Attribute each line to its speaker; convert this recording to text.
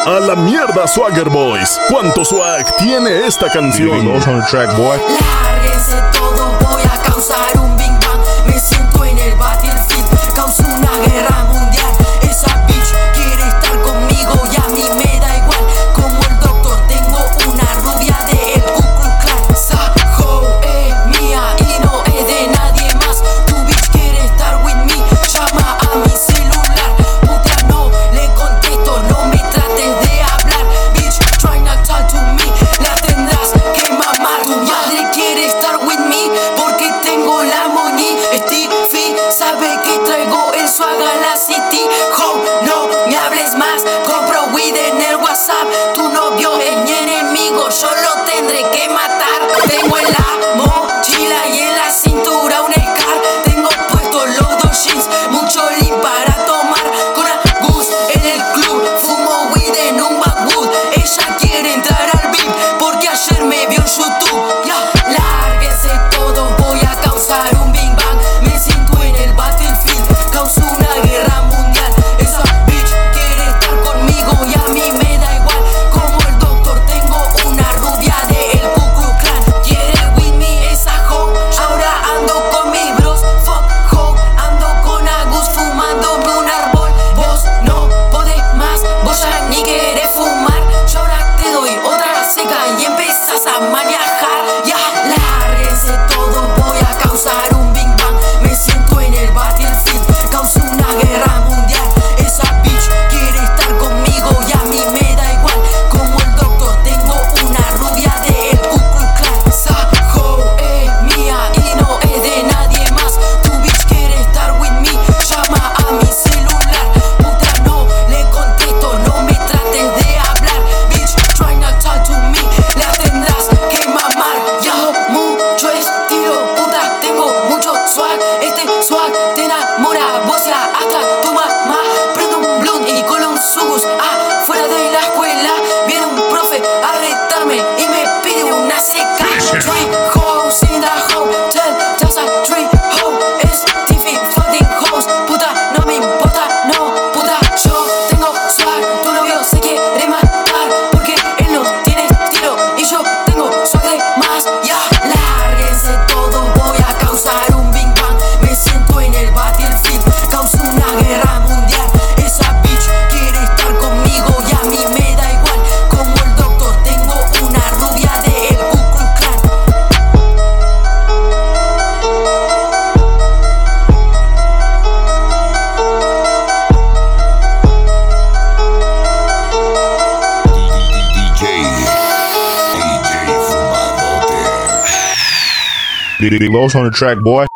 Speaker 1: A la mierda, Swagger Boys. ¿Cuánto swag tiene esta canción?
Speaker 2: Los on the track, boy.
Speaker 3: Lárguense todo, voy a causar un Big Bang. Me siento en el battlefield, causo una guerra mundial. Esa bitch quiere estar conmigo y a mí me da igual. Como el doctor, tengo una rubia del Ku Klux Klan. Esa hoe es mía y no es de nadie más. Tu bitch quiere estar with me, llama a mi celular. Puta, no le contesto, no me trates de hablar. Bitch, try not talk to me, la tendrás que mamar. Tu madre quiere estar with me porque tengo la moñi. Stevie sabe que traigo el swag a la city. Ho, no me hables más, compro weed en el WhatsApp. Tu novio es mi enemigo, yo lo tendré que matar. Tengo en la mochila y en la cintura un scar. Tengo puestos los dos jeans, mucho lean para tomar. Con Agus en el club, fumo weed en un backwood. Ella quiere entrar al VIP porque ayer me vio en YouTube. Ya, lárguense todos, voy a causar un Big Bang. Me siento en el battlefield, causo una guerra mundial. Esa bitch quiere estar conmigo y a mí me da igual. Como el doctor, tengo una rubia del Ku Klux Klan. Quiere with me esa hoe, ahora ando con mis bros. Fuck hoe, ando con Agus fumándome un árbol. Vos no podés más, vos ya ni querés fumar. Yo ahora te doy otra seca y empezás a manejar. Ya, lárguense todos, voy a causar un Big Bang. Me siento en el battlefield, causo una guerra mundial. Esa bitch quiere estar conmigo y a mí me da igual. Como el doctor, tengo una rubia del Ku Klux Klan. Esa hoe es mía y no es de nadie más. Tu bitch quiere estar with me, llama a mi celular. Puta, no le contesto, no me trates de hablar. Bitch, try not talk to me, la tendrás que mamar. Ya, mucho estilo, puta, tengo mucho swag. Este swag te enamora, vos ya hasta tu mamá. Prendo un blunt y con un sugus afuera de la escuela. Viene un profe a retarme y me pide una seca. Three hoes in the hotel, just a three hoe. Es Tiffy fucking hoes, puta, no me importa, no, puta. Yo tengo swag, tu novio se quiere matar porque él no tiene estilo y yo tengo swag de más. Ya, lárguense todos, voy a causar un Big Bang. Me siento en el battlefield, causo una guerra mundial. Esa bitch quiere estar conmigo y a mí me da igual. Como el doctor, tengo una rubia del Ku Klux Klan.
Speaker 2: DJ Fumadote.
Speaker 4: Los on the track, boy.